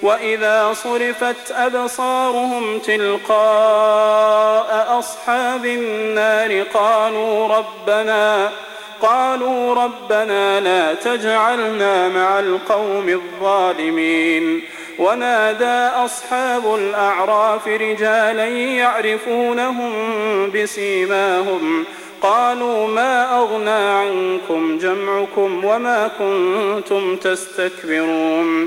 وإذا صرفت أبصارهم تلقاء أصحاب النار قالوا ربنا لا تجعلنا مع القوم الظالمين. ونادى أصحاب الأعراف رجالا يعرفونهم بسيماهم قالوا ما أغنى عنكم جمعكم وما كنتم تستكبرون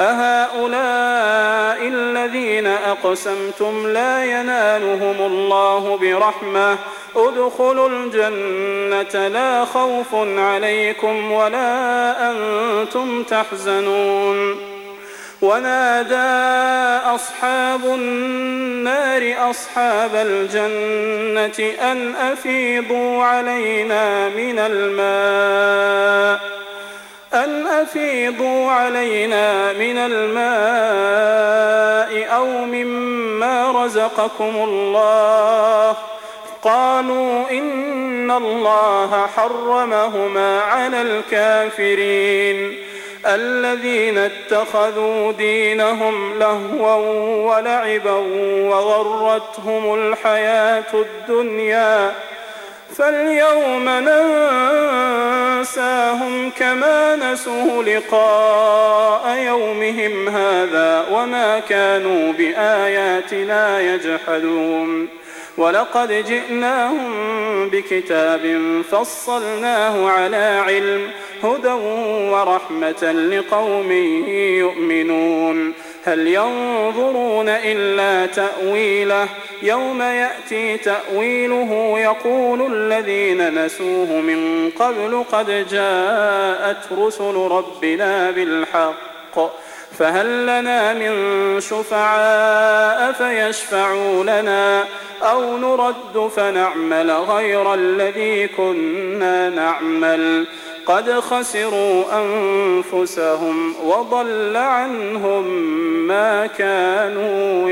أهؤلاء الذين أقسمتم لا ينالهم الله برحمة ادخلوا الجنة لا خوف عليكم ولا أنتم تحزنون. ونادى أصحاب النار أصحاب الجنة أن أفيضوا علينا من الماء أو مما رزقكم الله قالوا إن الله حرمهما على الكافرين الذين اتخذوا دينهم لهوا ولعبا وغرتهم الحياة الدنيا فاليوم ننساهم كما نسوا لقاء يومهم هذا وما كانوا بآياتنا يجحدون. ولقد جئناهم بكتاب فصلناه على علم هدى ورحمة لقوم يؤمنون. هل ينظرون إلا تأويله يوم يأتي تأويله يقول الذين نسوه من قبل قد جاءت رسل ربنا بالحق فهل لنا من شفعاء فيشفعوا لنا أو نرد فنعمل غير الذي كنا نعمل قد خسروا أنفسهم وضل عنهم ما كانوا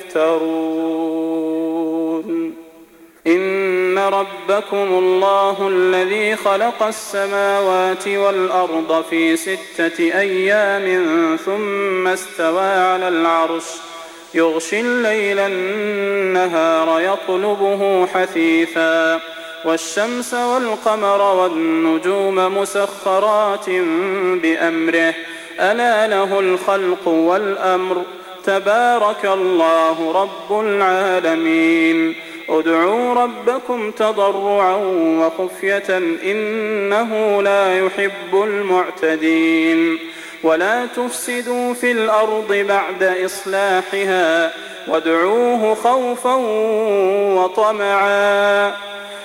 يفترون. إن ربكم الله الذي خلق السماوات والأرض في 6 أيام ثم استوى على العرش يغشي الليل النهار يطلبه حثيثا والشمس والقمر والنجوم مسخرات بأمره ألا له الخلق والأمر تبارك الله رب العالمين. ادعوا ربكم تضرعا وخفية إنه لا يحب المعتدين. ولا تفسدوا في الأرض بعد إصلاحها وادعوه خوفا وطمعا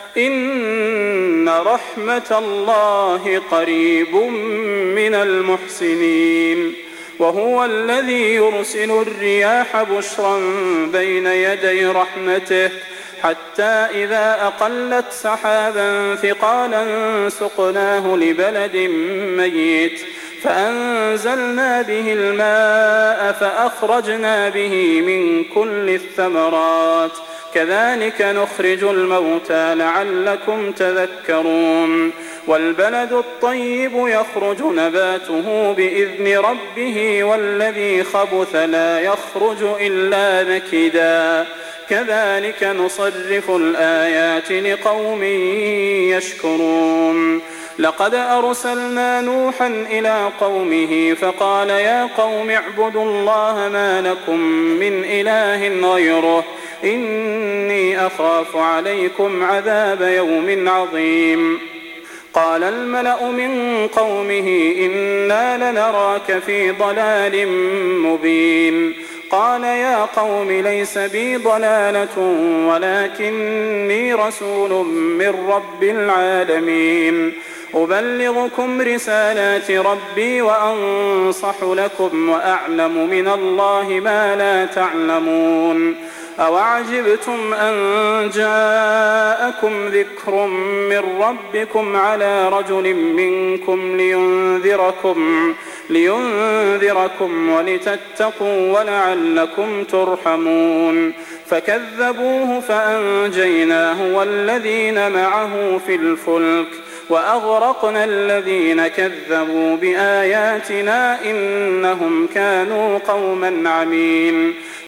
إن رحمة الله قريب من المحسنين. وهو الذي يرسل الرياح بشرا بين يدي رحمته حتى إذا أقلت سحابا ثقالا سقناه لبلد ميت فأنزلنا به الماء فأخرجنا به من كل الثمرات كذلك نخرج الموتى لعلكم تذكرون. والبلد الطيب يخرج نباته بإذن ربه والذي خبث لا يخرج إلا نكدا كذلك نصرف الآيات لقوم يشكرون. لقد أرسلنا نوحا إلى قومه فقال يا قوم اعبدوا الله ما لكم من إله غيره إني أخاف عليكم عذاب يوم عظيم. قال الملأ من قومه إنا لنراك في ضلال مبين. قال يا قوم ليس بي ضلالة ولكني رسول من رب العالمين أبلغكم رسالات ربي وأنصح لكم وأعلم من الله ما لا تعلمون. أوعجبتم أن جاءكم ذكر من ربكم على رجل منكم لينذركم ولتتقوا ولعلكم ترحمون. فكذبوه فأنجيناه والذين معه في الفلك وأغرقنا الذين كذبوا بآياتنا إنهم كانوا قوما عمين